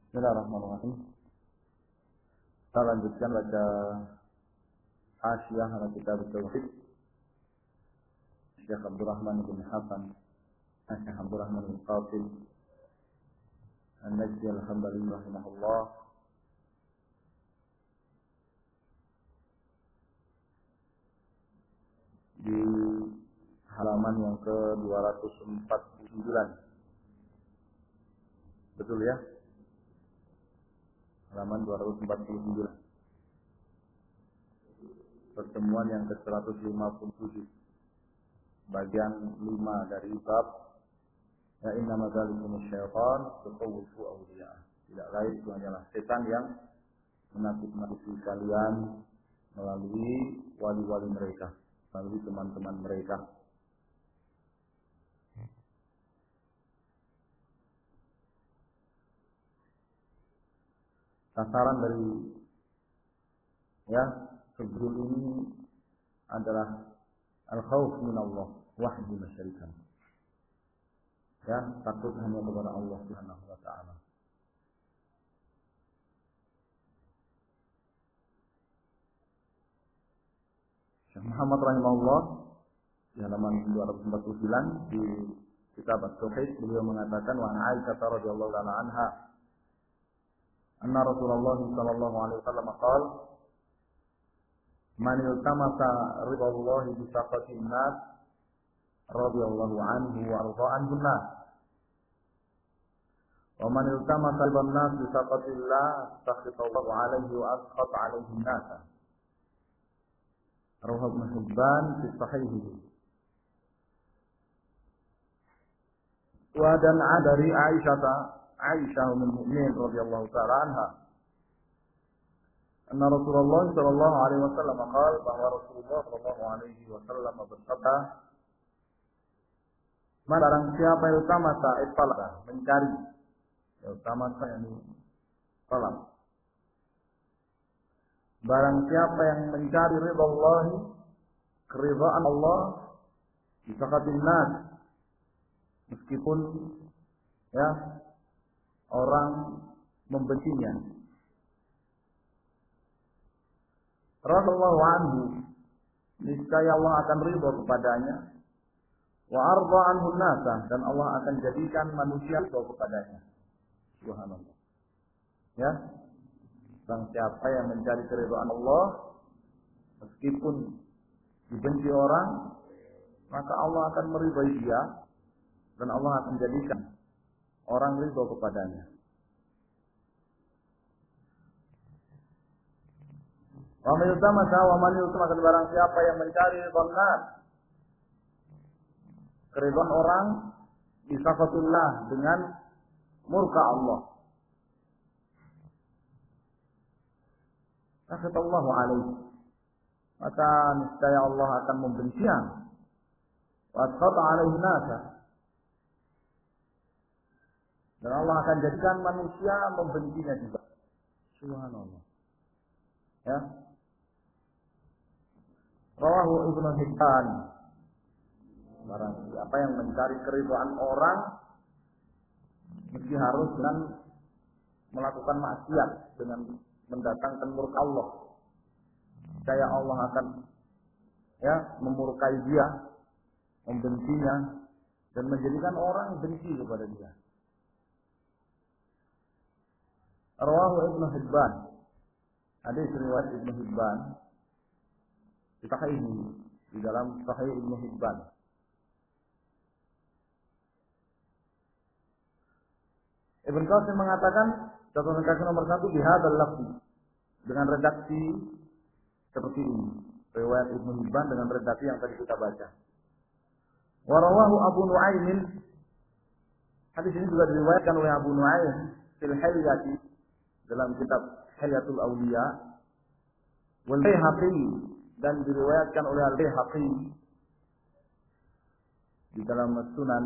Bismillahirrahmanirrahim. Kita lanjutkan baca Hasyiah ala Kitab Tauhid Syekh Abdul Rahman bin Hasan Syekh Abdul Rahman bin Qasim An-Najdi al-Hambali rahimahullah. Di halaman yang ke-249. Betul ya? Halaman 249. Pertemuan yang ke-157. Bagian 5 dari bab ya innama dzalikum syaitan tukhawwifu awliya. Tidak lain itu hanyalah setan yang menakut-nakuti kalian melalui wali-wali mereka, melalui teman-teman mereka. Sasaran dari sebelum ini adalah al-khauf min Allah wahdi masyarikan. Ya, takut hanya kepada Allah Subhanahu wa taala. Syekh Muhammad rahimahullah di halaman 249 di kitab At-Tauhid beliau mengatakan wa Aisyah radhiyallahu anha anna Rasulullah sallallahu alaihi wasallam qala man iltamasa ridallahi bi saqatin nas radhiyallahu anhu wa arda anhu nas wa man iltamasa ridan nas bi saqatillah sakhitallahu alaihi wa asqata alaihi nas. Rawahu Ibnu Hibban fi sahihihi. Wa dan dari Aisyah ummul mukminin radhiyallahu ta'ala anha anna Rasulullah sallallahu alaihi wasallam qala bahwa Rasulullah sallallahu alaihi wasallam bersabda barang siapa yang utama mencari yang utama yang salam barang siapa yang mencari ridha Allah keridhaan Allah di sakatin nas meskipun orang membencinya radhiyallahu anhu niscaya Allah akan ridha kepadanya wa arda anhu nasa dan Allah akan jadikan manusia ridha kepadanya. Subhanallah. Ya. Barang siapa yang mencari keridhaan Allah meskipun dibenci orang maka Allah akan meridai dia dan Allah akan jadikan orang ridha kepadanya. Wa man yutama barang siapa yang mencari ridhaan keridhaan orang bisafatullah dengan murka Allah. Sakhatallahu alaihi. Maka niscaya Allah akan membencinya. Wa asqata alaihi nasa. Dan Allah akan jadikan manusia membencinya juga. Subhanallah. Ya. Rawahu Ibnu Hibban. Barang siapa yang mencari keridhaan orang mesti harus dengan melakukan maksiat dengan mendatangkan murka Allah. Saya Allah akan memurkai dia, membencinya dan menjadikan orang benci kepada dia. Rawahu Ibnu Hibban. Hadis riwayat Ibnu Hibban di dalam Sahih Ibnu Hibban. Ibn Qasim mengatakan catatan kaki nomor 1 di hadzal lafzi dengan redaksi seperti ini. Riwayat Ibnu Hibban dengan redaksi yang tadi kita baca. Wa rawahu Abu Nu'aim. Hadis ini juga diriwayatkan oleh Abu Nu'aim fil Hilyati dalam kitab Hilyatul Awliya wal Baihaqi dan diriwayatkan oleh Al-Baihaqi di dalam Sunan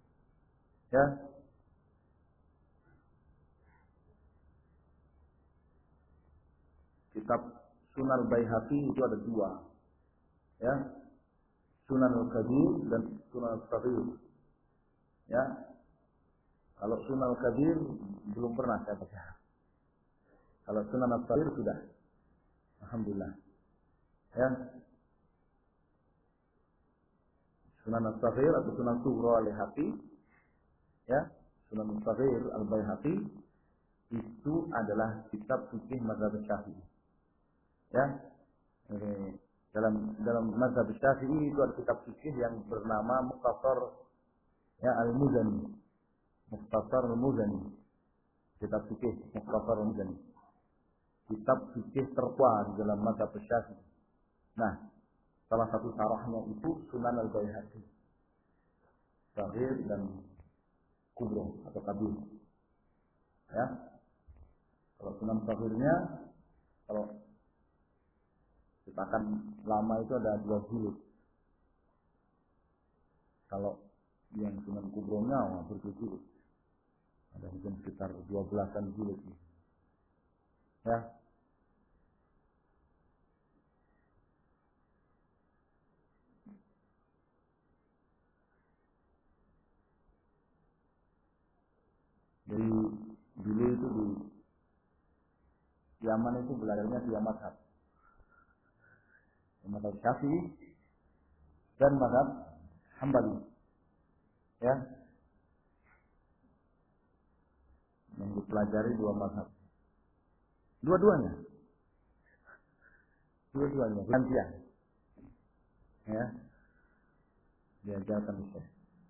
kitab Sunan Baihaqi itu ada 2 Sunan Al-Kabir dan Sunan Al-Saghir Kalau Sunan Kabir belum pernah saya baca. Kalau Sunan As-Saghir sudah. Alhamdulillah. Ya. Sunan As-Saghir atau Sunan Sughra Al-Baihaqi, ya. Sunan As-Saghir Al-Baihaqi itu adalah kitab fikih mazhab Syafi'i. Ya. Dalam mazhab Syafi'i itu ada kitab fikih yang bernama Mukhtasar ya Al-Muzani. Mukhtasar Al-Muzani. Kitab fikih Mukhtasar Al-Muzani. Kitab fikih tertua di dalam mazhab Syafi'i. Nah, salah satu syarahnya itu Sunan Al-Baihaqi. Saghir dan Kubra atau Kabir. Ya. Kalau Sunan Saghirnya, kalau cetakan lama itu ada 2 jilid. Kalau yang Sunan Kubronya berjilid. Ada mungkin sekitar 12-an jilid. Ya. Jadi dulu itu di Yaman itu belajarnya di mazhab Syafi'i dan mazhab Hambali. Ya. Yang dipelajari 2 mazhab. Dua-duanya. Gantian. Ya. Diajarkan itu.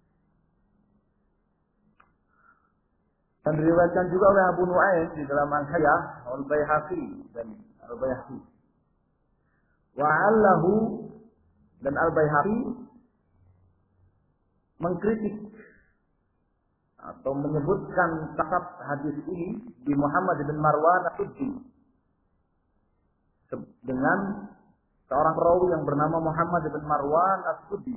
Dan diriwayatkan juga oleh Abu Nu'aim di dalam Al-Hilyah Al-Baihaqi dan Al-Baihaqi. Wa'allahu dan Al-Baihaqi mengkritik atau menyebutkan takab hadis ini di Muhammad bin Marwan As-Suddi dengan seorang rawi yang bernama Muhammad bin Marwan As-Suddi.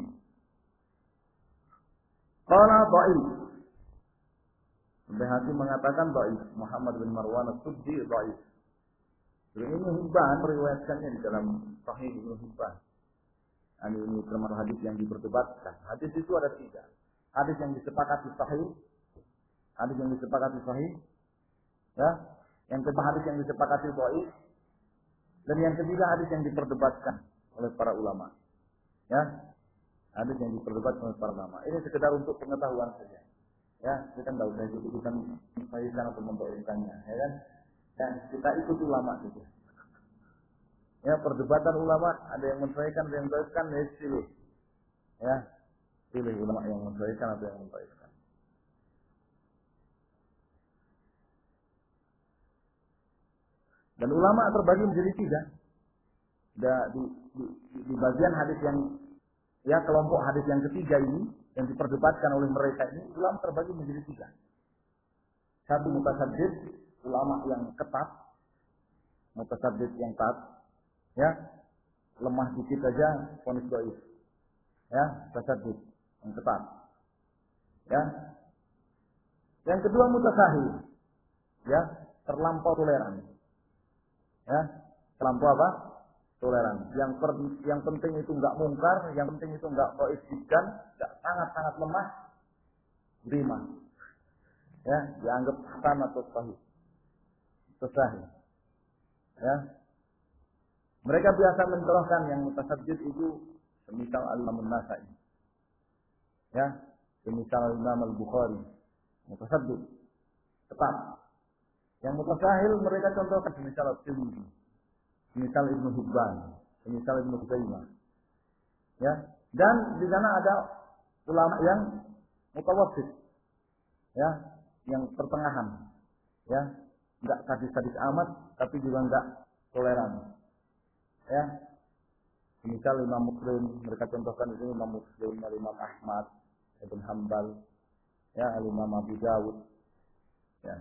Qala dhaif. Al-Baihaqi mengatakan dhaif. Muhammad bin Marwan As-Suddi dhaif. Ibnu Hibban meriwayatkannya di dalam Sahih Ibnu Hibban. Ini termasuk hadis yang diperdebatkan. Hadis itu ada 3. Hadis yang disepakati sahih, hadis yang disepakati sahih, ya. Yang kedua hadis yang disepakati dhaif, dan yang ketiga hadis yang diperdebatkan oleh para ulama. Ya. Hadis yang diperdebatkan oleh para ulama. Ini sekedar untuk pengetahuan saja. Ya, kita tahu dari itu bukan sahihkan atau mendhaifkannya, ya kan? Dan kita ikut ulama saja. Ya, perdebatan ulama ada yang mensahihkan, ada yang mendhaifkan, ya pilih. Ya, pilih ulama yang mensahihkan atau yang mendhaifkan. Dan ulama terbagi menjadi 3. Di bagian hadis yang ya kelompok hadis yang ketiga ini yang diperdebatkan oleh mereka ini, ulama terbagi menjadi 3. 1 mutasaddid, ulama yang ketat, mutasaddid yang taat, ya, lemah dikit aja vonis dhaif, ya, mutasaddid yang ketat, ya. Yang kedua mutasahil, ya, terlampau toleran, ya, terlampau apa? Toleran. Yang penting itu enggak mungkar, yang penting itu enggak dhaif dan enggak sangat lemah, terima. Ya, dianggap hasan atau sahih. Sahih. Ya. Mereka biasa mencontohkan yang mutasaddid itu semisal Al-Imam An-Nasa'i. Ya, semisal Imam Al-Bukhari. Mutasaddid tetap. Yang mutasahil mereka contohkan semisal At-Tirmidzi, semisal Ibnu Hibban, semisal Ibnu Khuzaimah. Ya, dan di sana ada ulama yang mutawassit. Ya, yang pertengahan, ya, enggak sadis-sadis amat, tapi juga enggak toleran, ya. Misal Imam Muslim, mereka contohkan ini Imam Muslim, Imam Ahmad, Ibn Hanbal, ya, Imam Abu Dawud, ya.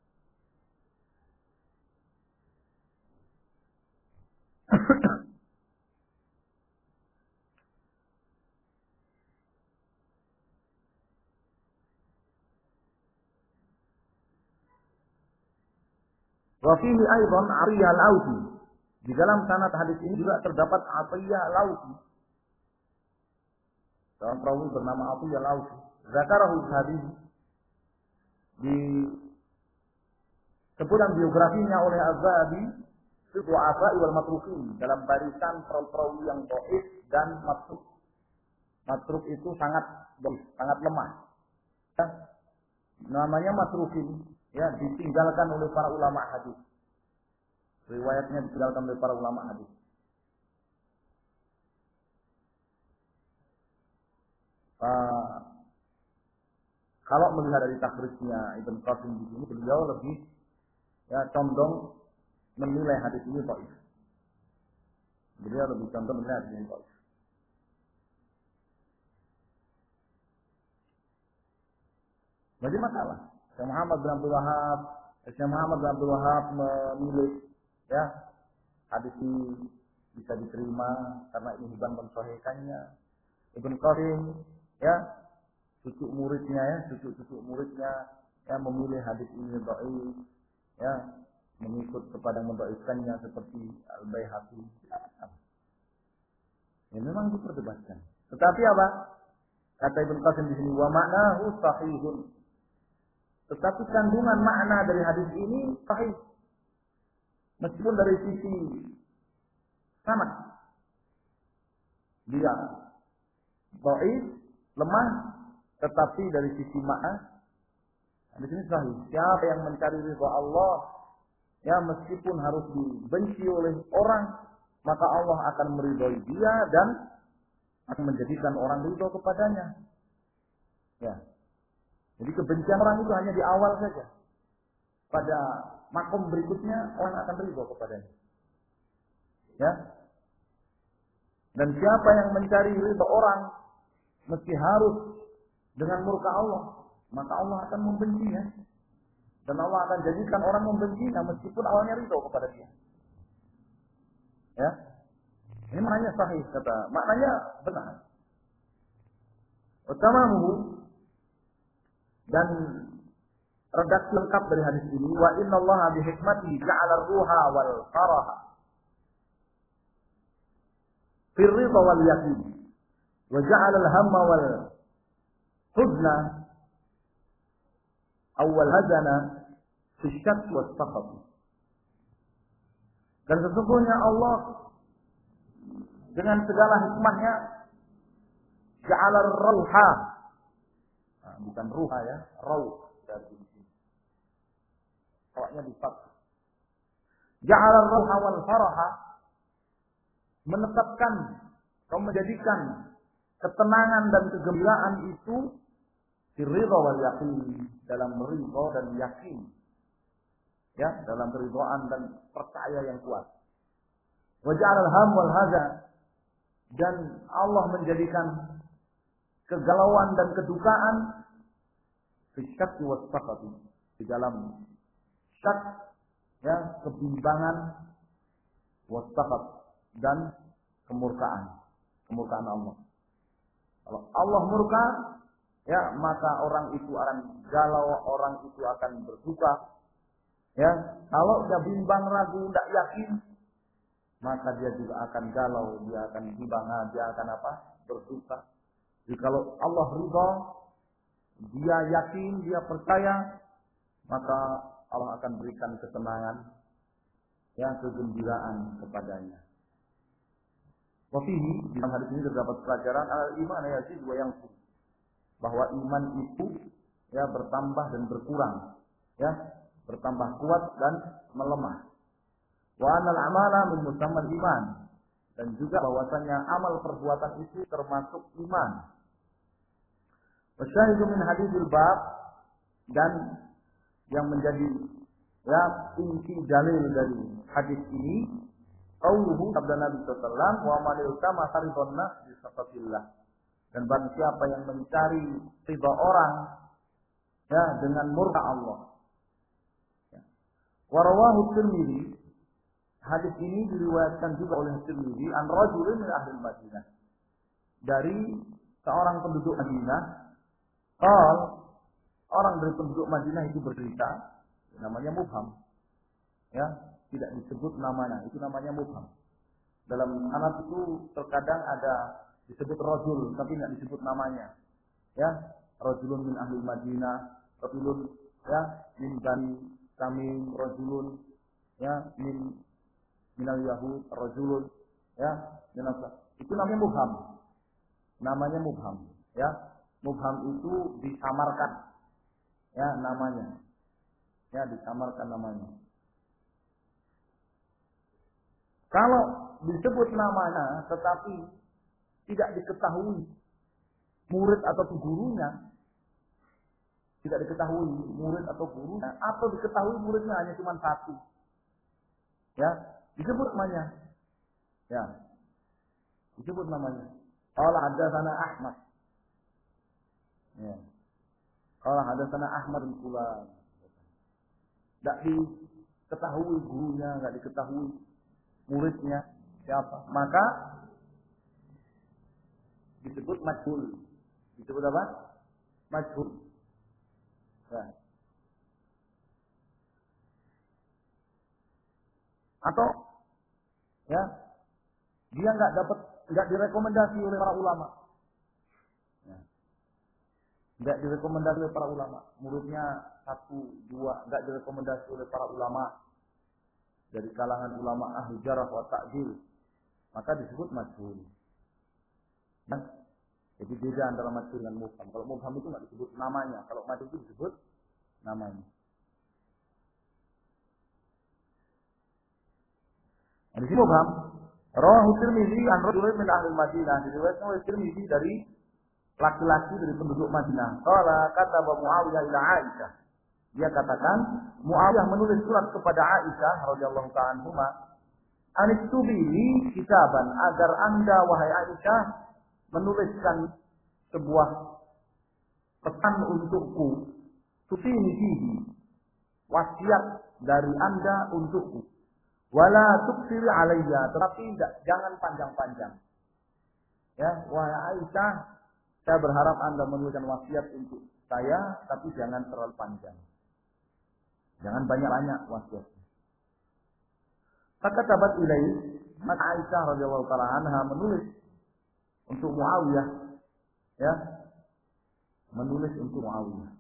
Wa fihi aidan Ariyah Al-Ausi. Di dalam sanad hadis ini juga terdapat Atiyah Al-Ausi. Seorang perawi bernama Atiyah Al-Ausi. Zakarahu hadis. disebutkan biografinya oleh Az-Zahabi fi Du'afa wal Matrukin dalam barisan perawi yang dhaif dan matruk. Matruk itu sangat dhaif, sangat lemah. Ya, namanya matrukin, ya, ditinggalkan oleh para ulama hadis. Riwayatnya ditinggalkan oleh para ulama hadis. Kalau melihat dari takhrijnya Ibn Qasim di sini, beliau lebih condong menilai hadis ini dhaif. Beliau lebih condong menilai hadis ini dhaif. Jadi masalah. Syekh Muhammad bin Abdul Wahab memilih hadis ini bisa diterima karena Ibnu Hibban mensahihkannya. Ibn Qasim cucu muridnya memilih hadis ini dhaif, mengikut kepada mendhaifkannya seperti Al-Baihaqi. Ya memang diperdebatkan. Tetapi apa? Kata Ibn Qasim di sini, wa ma'nahu sahihun. Tetapi kandungan makna dari hadis ini sahih. Meskipun dari sisi sanad dia dhaif, lemah, tetapi dari sisi makna hadis ini sahih. Siapa yang mencari ridha Allah, meskipun harus dibenci oleh orang, maka Allah akan meridhai dia dan akan menjadikan orang ridho kepadanya. Ya. Jadi kebencian orang itu hanya di awal saja. Pada makom berikutnya orang akan ridho kepadanya. Ya. Dan siapa yang mencari ridho orang meski harus dengan murka Allah, maka Allah akan membencinya. Dan Allah akan jadikan orang membencinya meskipun awalnya ridho kepada dia. Ya. Ini maknanya sahih, maknanya benar. Utamamu dan redaksi lengkap dari hadis ini, wa innallaha bi hikmatihi ja'ala ar-ruha wal faraha fi ar-ridha wal yaqin wa ja'ala al-hamma wal huzna aw wal hazana fi asy-syakk was saqat. Dan sesungguhnya Allah dengan segala hikmahnya ja'ala ar-ruha, bukan ruha ya, rauh dari sini. Pokoknya di fath. Ja'ala ar-ruha wal faraha, menetapkan atau menjadikan ketenangan dan kegembiraan itu fi ridha wal yaqin, dalam ridha dan yakin. Ya, dalam keridhaan dan percaya yang kuat. Wa ja'ala al-ham wal hazan, dan Allah menjadikan kegalauan dan kedukaan fi syakki was saqati, di dalam syak, kebimbangan, was saqat, dan kemurkaan Allah. Kalau Allah murka, maka orang itu akan galau, orang itu akan berduka. Kalau dia bimbang, ragu, tidak yakin, maka dia juga akan galau, dia akan bimbang, dia akan berduka. Jadi kalau Allah ridha, dia yakin, dia percaya, maka Allah akan berikan ketenangan, kegembiraan kepadanya. Wafihi, di dalam hadis ini terdapat pelajaran al-iman yazid wa yanqus, bahwa iman itu bertambah dan berkurang, bertambah kuat dan melemah. Wa anal amala min musammal iman, dan juga bahwasanya amal perbuatan itu termasuk iman. Wasyahidu min hadithil bab, dan yang menjadi inti dalil dari hadis ini qauluhu sabda Nabi sallallahu alaihi wasallam, wa man yutama ridwan nas bi saqatillah, dan barang siapa yang mencari ridha orang dengan murka Allah. Wa rawahu Tirmidzi, hadis ini diriwayatkan juga oleh Tirmidzi an rajulin min ahli Madinah, dari seorang penduduk Madinah. Orang dari penduduk Madinah itu bercerita, namanya mubham, tidak disebut namanya, itu namanya mubham. Dalam sanad itu terkadang ada disebut rajul tapi tidak disebut namanya, rajulun min ahli Madinah, rajulun ya, min bani Tamim rajulun, ya, minal Yahud rajulun, ya, itu namanya mubham. Namanya mubham, ya. Mubham itu disamarkan, ya, namanya. Ya, disamarkan namanya. Kalau disebut namanya tetapi tidak diketahui murid atau gurunya, tidak diketahui murid atau gurunya, atau diketahui muridnya hanya cuma satu, ya, disebut namanya, ya, disebut namanya. Qala hadatsana Ahmad, ya, qala hadatsana Ahmad bin Fulan. Tidak diketahui gurunya, tidak diketahui muridnya siapa, maka disebut majhul. Disebut apa? Majhul. Ya. Atau ya, dia nggak direkomendasi oleh para ulama. Ya. Nggak direkomendasi oleh para ulama. Muridnya 1, 2 nggak direkomendasi oleh para ulama dari kalangan ulama ahli jarh wa ta'dil, maka disebut majhul. Nah, jadi beda antara majhul dan mubham. Kalau mubham itu nggak disebut namanya, kalau majhul itu disebut namanya. Nah, di sini mubham. Rawahu Tirmidzi an rajulin min ahli Madinah. Diriwayatkan oleh Tirmidzi dari laki-laki dari penduduk Madinah. Qala kataba Muawiyah ila Aisyah. Dia katakan, Muawiyah menulis surat kepada Aisyah radhiyallahu ta'ala anha, "Aniktubi li kitaban," agar Anda wahai Aisyah menuliskan sebuah pesan untukku, tutini fihi, wasiat dari Anda untukku. Wala tuksiri alayya, tetapi jangan panjang-panjang. Ya, wahai Aisyah, saya berharap Anda menuliskan wasiat untuk saya, tapi jangan terlalu panjang. Jangan banyak-banyak wasiat. Maka tabat ilaih, maka Aisyah radhiyallahu ta'ala anha menulis untuk Muawiyah, ya, menulis untuk Muawiyah.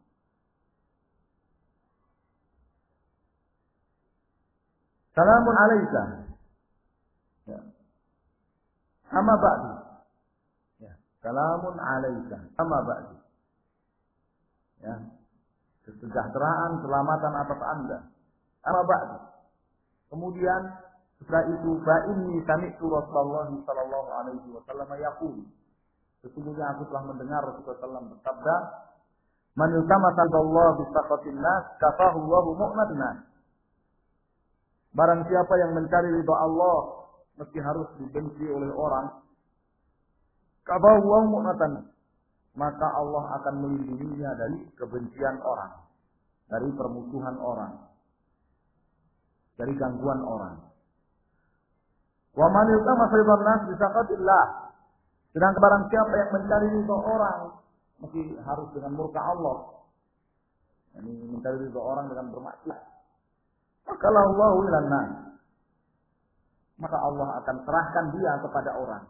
Salamun alaika, ya, amma ba'du, ya, salamun alaika, amma ba'du, ya, kesejahteraan, keselamatan atas Anda, amma ba'du. Kemudian setelah itu, inni sami'tu Rasulullah sallallahu alaihi wasallam yaqul, sesungguhnya aku telah mendengar Rasulullah sallallahu bersabda, man yutamassal billah bi saqatin nas kafahu Allahu mu'natan nas. Barang siapa yang mencari ridha Allah meski harus dibenci oleh orang, kafahu Allahu mu'natan nas, maka Allah akan melindunginya dari kebencian orang, dari permusuhan orang, dari gangguan orang. Wa man yutamassal ridha nas bi saqatillah. Sedangkan barang siapa yang mencari ridha orang mesti harus dengan murka Allah. Ini mencari ridha orang dengan bermaksiat. Maka Allah ilan nas. Maka Allah akan serahkan dia kepada orang.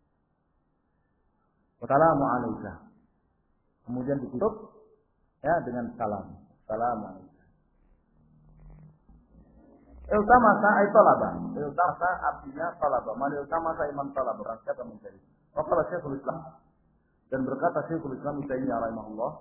Wassalamu alaikum. Kemudian ditutup ya dengan salam. Assalamualaikum. Iltamasa ay talaba. Iltamasa artinya talaba. Man iltamasa iman talaba. Barang siapa mencari. Waqala Syekhul Islam, dan berkata Syekhul Islam Ibnu Taimiyah rahimahullah,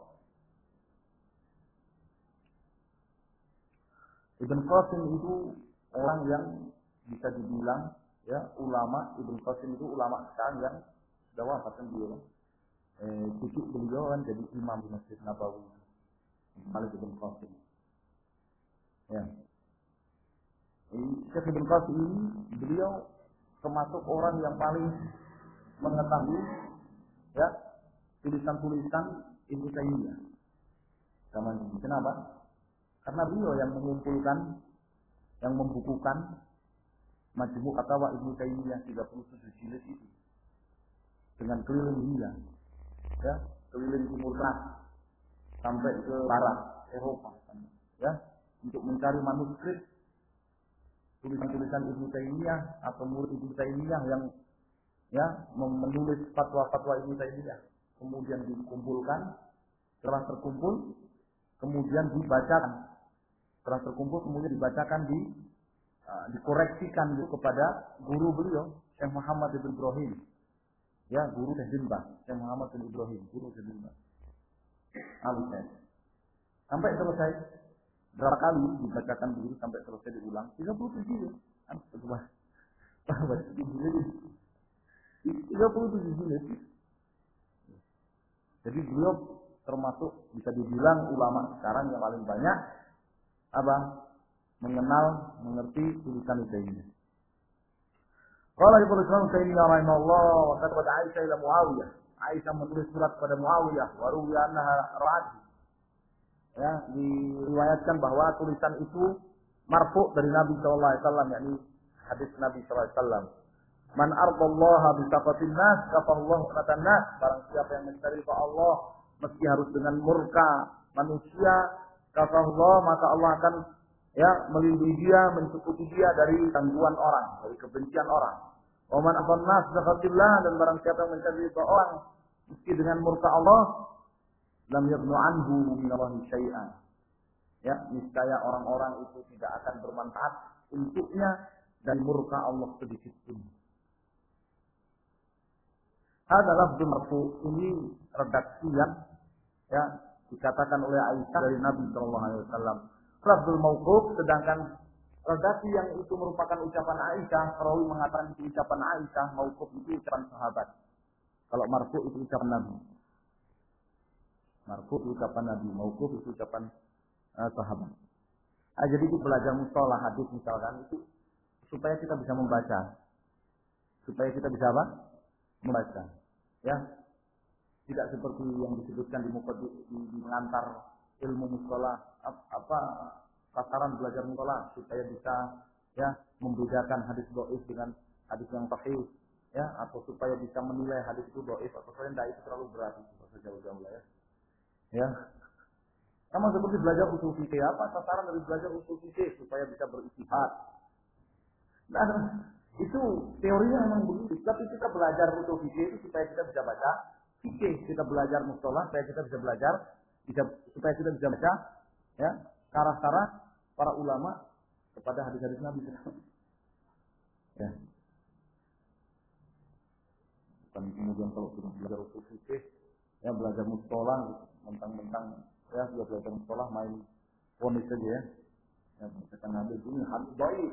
Ibn Qasim itu orang yang bisa dibilang ya ulama. Ibn Qasim itu ulama sekarang yang sudah wafat kan beliau. Cucu beliau kan jadi imam di Masjid Nabawi, Malik Ibn Qasim. Ya. Syekh Ibn Qasim ini beliau termasuk orang yang paling mengetahui ya tulisan-tulisan Ibnu Taimiyah zaman ini. Kenapa? Karena beliau yang mengumpulkan, yang membukukan Majmu' Fatawa Ibnu Taimiyah 37 jilid itu dengan keliling dunia, ya, keliling Timur Tengah sampai ke barat Eropa, ya, untuk mencari manuskrip tulisan-tulisan Ibnu Taimiyah atau murid Ibnu Taimiyah yang ya menulis fatwa-fatwa Ibnu Taimiyah, kemudian dikumpulkan. Setelah terkumpul kemudian dibacakan. Setelah terkumpul kemudian dibacakan, dikoreksikan kepada guru beliau, Syekh Muhammad bin Ibrahim. Ya, guru Syekh bin Baz, Syekh Muhammad bin Ibrahim, guru Syekh bin Baz. Sampai selesai. Berapa kali dibacakan begitu sampai selesai diulang? 37 jilid. Wah, 37 jilid. Jadi beliau termasuk bisa dibilang ulama sekarang yang paling banyak mengerti tulisan Utsaimin. Qala Ibnu Islam Taimiyah rahimahullah wa katabat Aisyah ila Muawiyah. Aisyah menulis surat kepada Muawiyah, wa ruwiya annaha ra'at. Ya, diriwayatkan bahwa tulisan itu marfu dari Nabi sallallahu alaihi wasallam, yakni hadis Nabi sallallahu alaihi wasallam. Man ardallaha bi saqatin nas kafallahu qatan nas. Barang siapa yang mencari Allah meski harus dengan murka manusia, kafallah, maka Allah akan melindungi dia, mencukupi dia dari gangguan orang, dari kebencian orang. Wa man ardan nas bi saqatillah, dan barang siapa yang mencari orang meski dengan murka Allah, lam yabnu anhu minallahi syai'an. Ya, niscaya orang-orang itu tidak akan bermanfaat untuknya dari murka Allah sedikit pun. Adalah marfu, ini redaksi yang dikatakan oleh Aisyah dari Nabi sallallahu alaihi wasallam. Lafzul mauquf, sedangkan redaksi yang itu merupakan ucapan Aisyah, perawi mengatakan itu ucapan Aisyah, mauquf itu ucapan sahabat. Kalau marfu itu ucapan Nabi. Marfu itu ucapan Nabi, mauquf itu ucapan sahabat. Jadi itu belajar mustalah hadis misalkan itu supaya kita bisa membaca. Supaya kita bisa membaca. Ya. Tidak seperti yang disebutkan di mengantar ilmu mustalah tataran belajar mustalah supaya bisa membedakan hadis dhaif dengan hadis yang sahih, atau supaya bisa menilai hadis itu dhaif atau sahih. Itu terlalu berat, jauh-jauh lah ya. Ya, sama seperti belajar usul fikih, sasaran dari belajar usul fikih supaya bisa berijtihad. Nah, itu teorinya memang begitu. Tapi kita belajar usul fikih itu supaya kita bisa baca fikih, kita belajar mustalah supaya kita bisa belajar, supaya kita bisa baca syarah-syarah para ulama kepada hadis-hadis Nabi. Ya. Dan kemudian kalau kita belajar usul fikih, belajar mustalah mentang-mentang dia belajar mustalah main ponis saja ya. Katakan hadis ini hadis dhaif.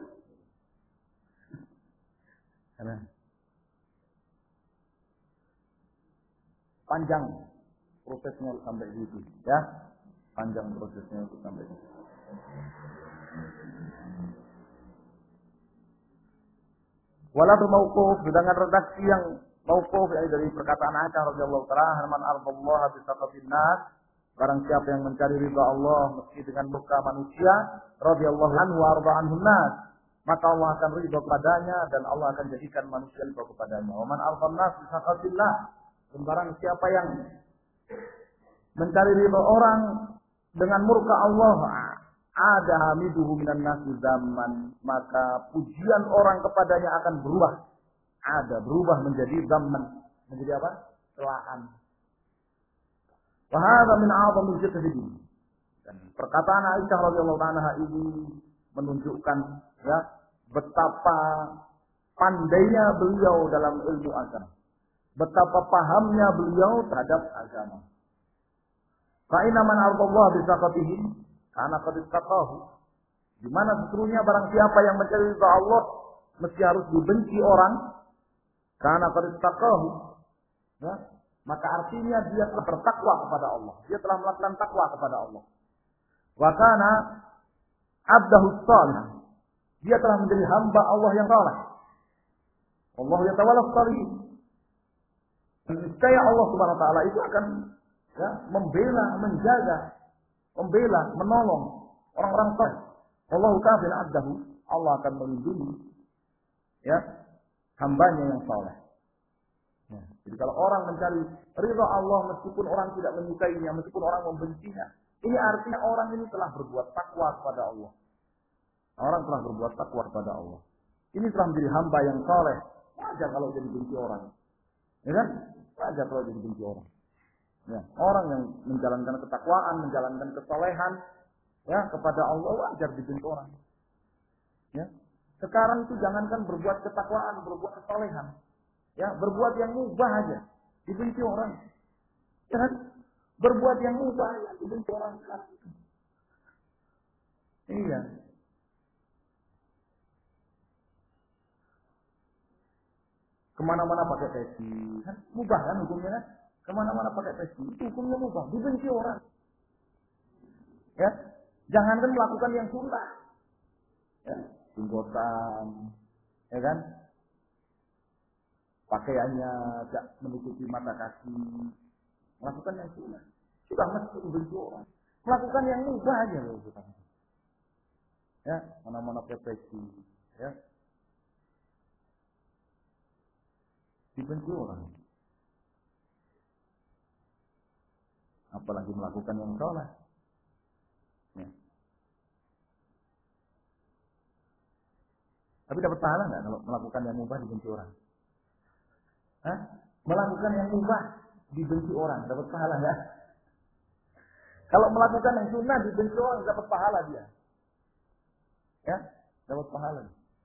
Panjang prosesnya sampai situ, ya. Panjang prosesnya itu sampai situ. Walaupun mauquf, sedangkan redaksi yang mauquf dari perkataan Aisyah radhiyallahu taala, "Man ardallaha bi saqatin nas," barang siapa yang mencari ridha Allah meski dengan muka manusia, radhiyallahu anhu wa arda anhu nas, maka Allah akan ridha kepadanya dan Allah akan jadikan manusia ridha kepadanya. Wa man arda nas bi saqatillah, barang siapa yang mencari ridha orang dengan murka Allah, ada hamiduhu minan nasi zaman, maka pujian orang kepadanya akan berubah menjadi zaman, menjadi apa? Celaan. Wa hadza min a'zamil fiqh. Dan perkataan Aisyah radhiyallahu anha ini menunjukkan betapa pandainya beliau dalam ilmu agama. Betapa pahamnya beliau terhadap agama. Fa inna man ardallaha bi saqatihim karena qad ittaqahu. Di mana sesungguhnya barang siapa yang mencari ridha Allah mesti harus dibenci orang, karena qad ittaqahu. Maka artinya dia telah bertakwa kepada Allah. Dia telah melakukan takwa kepada Allah. Wa kana abdahu shalih. Dia telah menjadi hamba Allah yang saleh. Allah yatawalla salihin. Niscaya Allah Subhanahu wa taala itu akan membela, menjaga, menolong orang-orang saleh. Allahu kafil abdahu. Allah akan melindungi hambanya yang saleh. Jadi kalau orang mencari ridha Allah meskipun orang tidak menyukainya, meskipun orang membencinya, ini artinya orang ini telah berbuat takwa kepada Allah. Orang telah berbuat takwa kepada Allah. Ini telah menjadi hamba yang saleh. Wajar kalau jadi benci orang. Ya kan? Wajar kalau jadi benci orang. Ya, orang yang menjalankan ketakwaan, menjalankan kesolehan, ya kepada Allah wajar dibenci orang. Ya, sekarang itu jangankan berbuat ketakwaan, berbuat kesolehan, ya berbuat yang mubah aja dibenci orang. Ya kan? Berbuat yang mubah aja dibenci orang. Iya. Kemana-mana pakai peci, kan mubah kan hukumnya kan? Kemana-mana pakai peci, itu hukumnya mubah, dibenci orang. Ya, jangankan melakukan yang sunnah, ya, jenggotan, ya kan? Pakaiannya tidak menutupi mata kaki, melakukan yang sunnah, sudah mesti dibenci orang. Melakukan yang mubah aja loh kita. Ya, mana-mana pakai peci, ya, dibenci orang. Apalagi melakukan yang salah. Ya. Tapi dapat pahala nggak kalau melakukan yang mubah dibenci orang? Hah? Melakukan yang mubah dibenci orang, dapat pahala nggak? Kalau melakukan yang sunnah dibenci orang, dapat pahala dia. Ya, dapat pahala.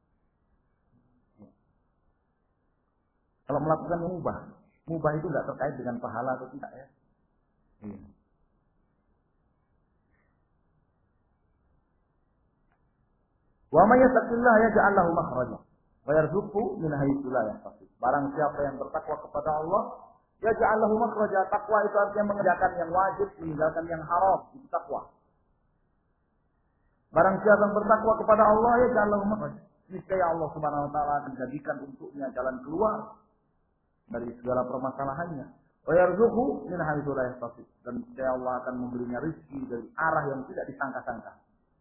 Kalau melakukan yang mubah itu nggak terkait dengan pahala atau tidak ya. Iya. Wa may yattaqillah yaj'al lahu makhraja wa yarzuqhu min haitsu la yahtasib. Barang siapa yang bertakwa kepada Allah, yaj'al lahu makhraja. Takwa itu artinya mengerjakan yang wajib, meninggalkan yang haram, itu takwa. Barang siapa yang bertakwa kepada Allah, yaj'al lahu makhraja. Niscaya Allah Subhanahu wa taala akan jadikan untuknya jalan keluar dari segala permasalahannya. Wa yarzuqhu min haitsu la yahtasib. Dan niscaya Allah akan memberinya rezeki dari arah yang tidak disangka-sangka.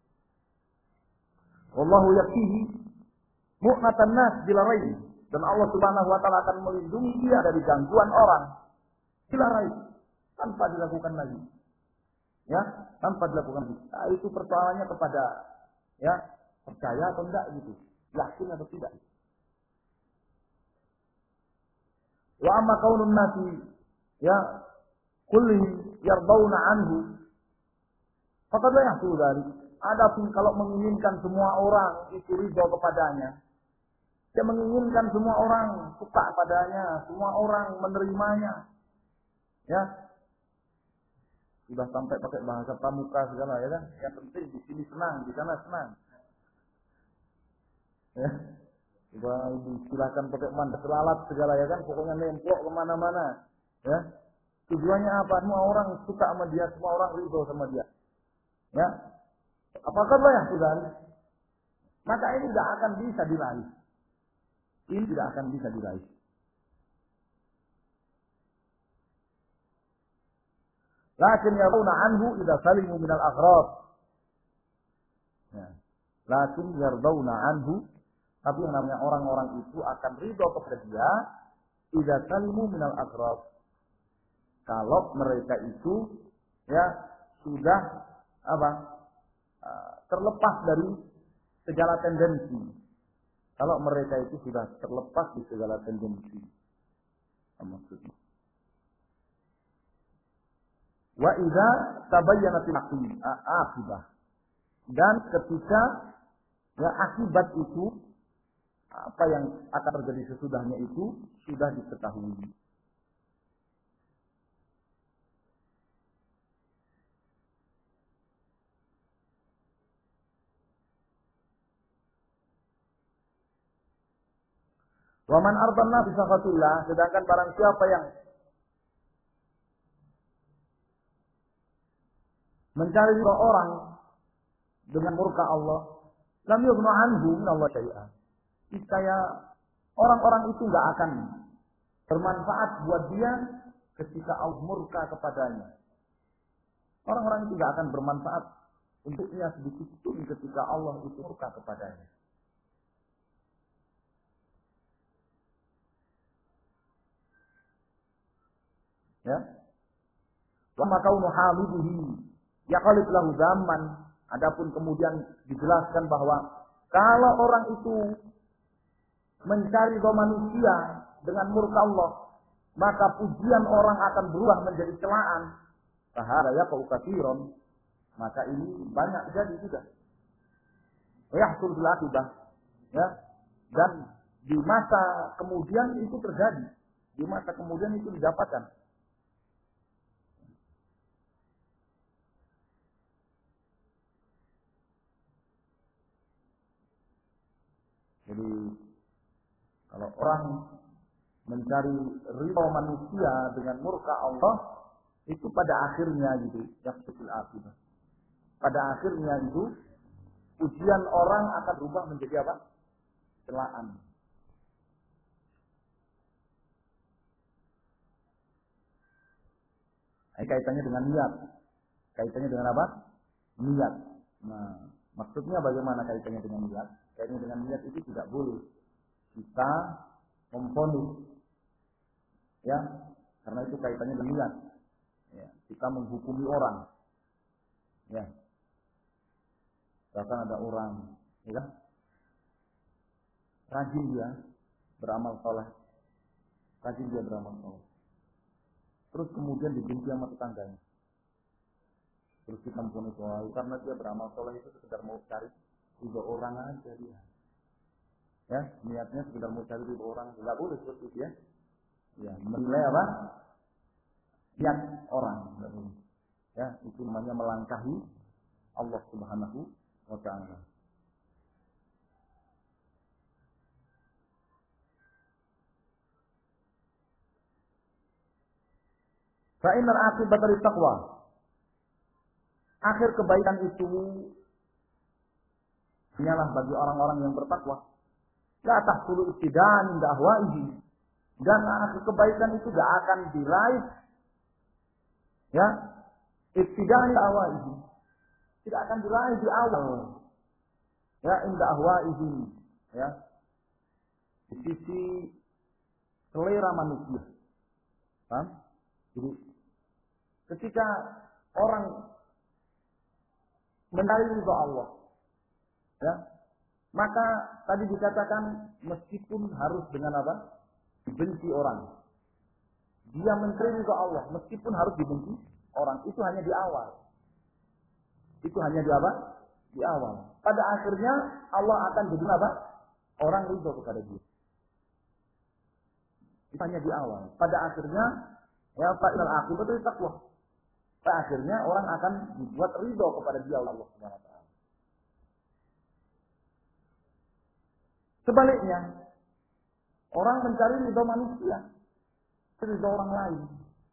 Wallahu yakfihi mu'natan nas bila raib. Dan Allah Subhanahu wa taala akan melindungi dia dari gangguan orang bila raib, tanpa dilakukan lagi. Ya, tanpa dilakukan lagi. Nah, itu persoalannya kepada ya, percaya atau enggak gitu. Yakin atau tidak. Wa amma kaunun nasi ya kulli yardawna anhu faqad la yahsul dzalik. Adapun kalau menginginkan semua orang itu ridho kepadanya, dia menginginkan semua orang suka padanya, semua orang menerimanya, ya sudah sampai pakai bahasa pramuka segala ya kan? Yang penting di sini senang, di sana senang, ya. Coba silakan pakai mandat lalat segala ya kan? Pokoknya nemplok kemana-mana, ya. Tujuannya apa? Semua orang suka sama dia, semua orang ridho sama dia, ya. Apakah ya sudah? Maka ini tidak akan bisa diraih. Ini tidak akan bisa diraih. Lakin yardawna anhu idza salimu minal aghrab. Ya. Lakin yardawna anhu, tapi yang namanya orang-orang itu akan ridho kepada dia idza salimu minal aghrab. Kalau mereka itu ya sudah apa? Terlepas dari segala tendensi. Kalau mereka itu sudah terlepas di segala tendensi. Maksudnya. Wa idza tabayyanatil aqibah. Dan ketika ya akibat itu apa yang akan terjadi sesudahnya itu sudah diketahui. Wa man ardanna bi sakhatillah, sedangkan barang siapa yang mencari ridha orang dengan murka Allah, lam yughna anhu min Allah syai'a. Niscaya orang-orang itu enggak akan bermanfaat buat dia ketika Allah murka kepadanya. Orang-orang itu enggak akan bermanfaat untuknya sedikit pun ketika Allah itu murka kepadanya. Ya. Wa ma kaunu hamidihi yaqalib lahu zaman. Adapun kemudian dijelaskan bahwa kalau orang itu mencari doa manusia dengan murka Allah, maka pujian orang akan berubah menjadi celaan. Fahada yaqau katsiran, maka ini banyak jadi sudah. Yahsul bil akibah, ya. Dan di masa kemudian itu terjadi. Di masa kemudian itu didapatkan. Jadi kalau orang mencari ridha manusia dengan murka Allah, itu pada akhirnya gitu, yaqsul akibah. Pada akhirnya itu ujian orang akan berubah menjadi apa? Celaan. Ini kaitannya dengan niat. Kaitannya dengan apa? Niat. Nah, maksudnya bagaimana kaitannya dengan niat? Kaitannya dengan niat itu tidak boleh kita memvonis, ya, karena itu kaitannya dengan niat. Ya, kita menghukumi orang, ya. Bahkan ada orang, ya, rajin dia beramal saleh, rajin dia beramal saleh. Terus kemudian dibenci sama tetangganya. Terus kita mempunyai soal karena dia beramal soleh itu sekedar mau cari ridho orang aja dia. Ya, niatnya sekedar mau cari ridho orang, tidak boleh seperti itu ya. Ya, menilai apa? Niat orang, tidak boleh. Ya, itu namanya melangkahi Allah Subhanahu wa Ta'ala. Fa'innal aqibata littaqwa. Akhir kebaikan itu hanyalah bagi orang-orang yang bertakwa. La tahsulu ibtida'an inda ahwa'ihi. Dan akhir kebaikan itu tidak akan diraih, ya, ibtida'an inda ahwa'ihi. Tidak akan diraih di awal, ya, inda ahwa'ihi, ya, di sisi selera manusia. Paham? Jadi ketika orang mencari ridha Allah, ya, maka tadi dikatakan meskipun harus dengan apa? Dibenci orang. Dia mencari ridha Allah meskipun harus dibenci orang. Itu hanya di awal. Itu hanya di apa? Di awal. Pada akhirnya Allah akan jadi apa? Orang ridha kepada dia. Itu hanya di awal. Pada akhirnya, ya, fa'inal aqibatu littaqwa. Pada akhirnya orang akan dibuat ridha kepada dia oleh Allah Subhanahu wa Ta'ala. Sebaliknya, orang mencari ridha manusia, ridha orang lain.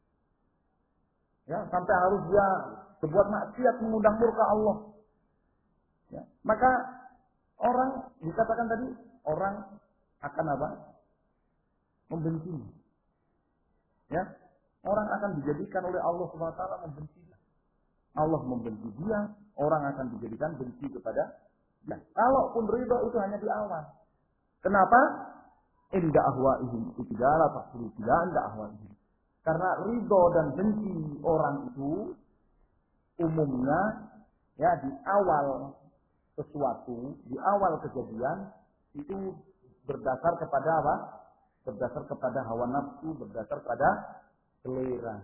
Ya, sampai harus dia berbuat maksiat mengundang murka Allah. Ya, maka orang dikatakan tadi orang akan apa? Membenci. Ya, orang akan dijadikan oleh Allah Subhanahu wa Ta'ala membenci. Allah membenci dia, orang akan dijadikan benci kepada dia. Kalaupun ridho itu hanya di awal. Kenapa? Inda ahwa'ihim tidaklah tahsulu tidak inda ahwa'ihim. Karena ridho dan benci orang itu umumnya, ya, di awal sesuatu, di awal kejadian itu berdasar kepada apa? Berdasar kepada hawa nafsu, berdasar pada selera.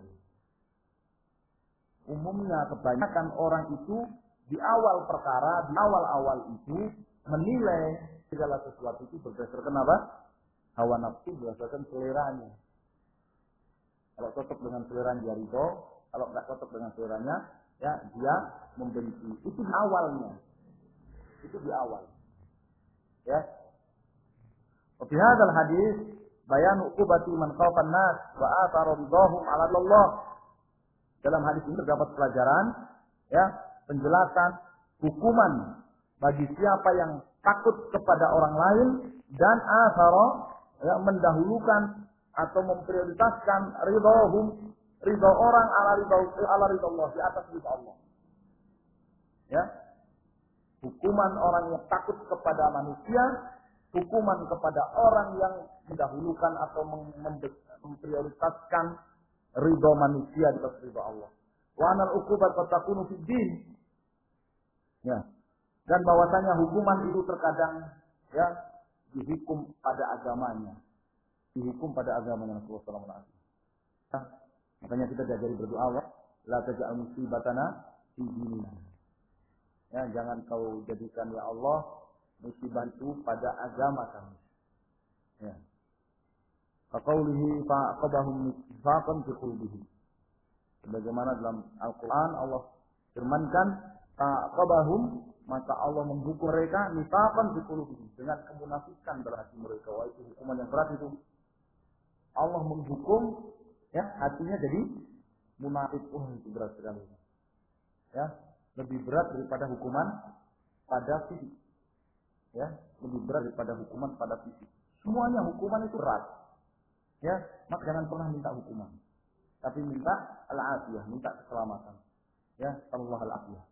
Umumnya kebanyakan orang itu di awal perkara, di awal-awal itu menilai segala sesuatu itu berdasarkan apa? Hawa nafsu, berdasarkan seleranya. Kalau cocok dengan selera dia ridho, kalau nggak cocok dengan seleranya, ya, dia membenci. Itu di awalnya. Itu di awal. Ya. Fi hadzal hadis bayan uqubati man khawfan nas wa athara ridahum 'ala Allah. Dalam hadis ini terdapat pelajaran, ya, penjelasan hukuman bagi siapa yang takut kepada orang lain dan athara, ya, mendahulukan atau memprioritaskan ridahum, ridha orang ala ridha Allah, di atas ridha Allah. Ya. Hukuman orang yang takut kepada manusia, hukuman kepada orang yang mendahulukan atau memprioritaskan ridha manusia di atas ridha Allah. Wa anal uqubat qad takunu fid din. Ya. Dan bahwasanya hukuman itu terkadang, ya, dihukum pada agamanya. Dihukum pada agamanya Rasulullah sallallahu alaihi wasallam. Makanya kita diajari berdoa, la taj'al musibatana fi dinina. Ya, jangan kau jadikan ya Allah musibah itu pada agama kami. Ya. Faqaulihi fa'aqabahum nifaqan fi qulubihim. Sebagaimana dalam Al-Qur'an Allah firmankan, fa'aqabahum, maka Allah menghukum mereka nifaqan fi qulubihim, dengan kemunafikan dalam hati mereka. Wah, itu hukuman yang berat itu. Allah menghukum ya hatinya jadi munafik. Itu berat sekali. Ya, lebih berat daripada hukuman pada fisik. Ya, lebih berat daripada hukuman pada fisik. Semuanya hukuman itu berat. Ya, maka jangan pernah minta hukuman. Tapi minta al-afiyah, minta keselamatan. Ya, Allah al-afiyah.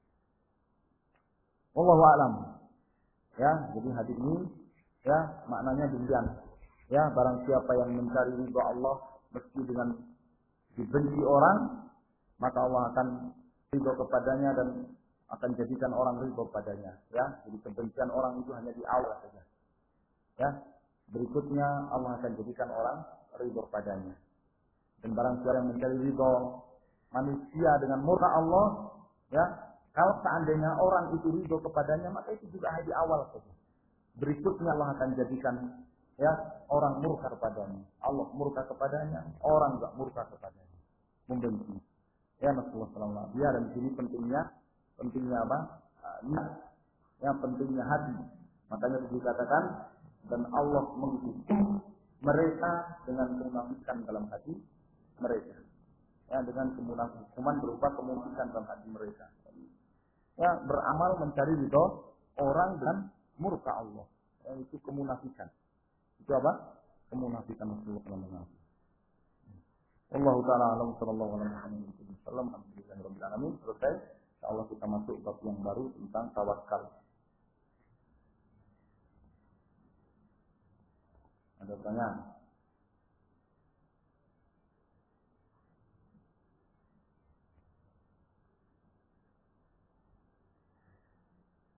Wallahu a'lam. Ya, jadi hadis ini ya maknanya demikian. Ya, barang siapa yang mencari ridha Allah meski dengan dibenci orang, maka Allah akan ridha kepadanya dan akan jadikan orang ridha kepadanya. Ya, jadi kebencian orang itu hanya di awal saja. Ya, berikutnya Allah akan jadikan orang ridha kepadanya. Dan barang siapa yang mencari ridha manusia dengan murka Allah, ya, kalau seandainya orang itu ridha kepadanya, maka itu juga hanya di awal saja. Berikutnya Allah akan jadikan ya orang murka kepadanya. Allah murka kepadanya, orang enggak murka kepadanya. Membenci. Ya, Rasulullah SAW. Ya, dan sini pentingnya apa? Niat. Ya, pentingnya hati. Makanya dikatakan dan Allah menghukum mereka dengan kemunafikan dalam hati mereka. Ya, dengan hukuman berupa kemunafikan dalam hati mereka. Ya, beramal mencari ridha orang dan murka Allah. Ya, itu kemunafikan. Itu apa? Kemunafikan Rasulullah SAW. Allah Ta'ala alam sallallahu alaihi wasallam. Alhamdulillahirabbil alamin. Selesai. Insyaallah kita masuk bab yang baru tentang tawakal. Ada pertanyaan?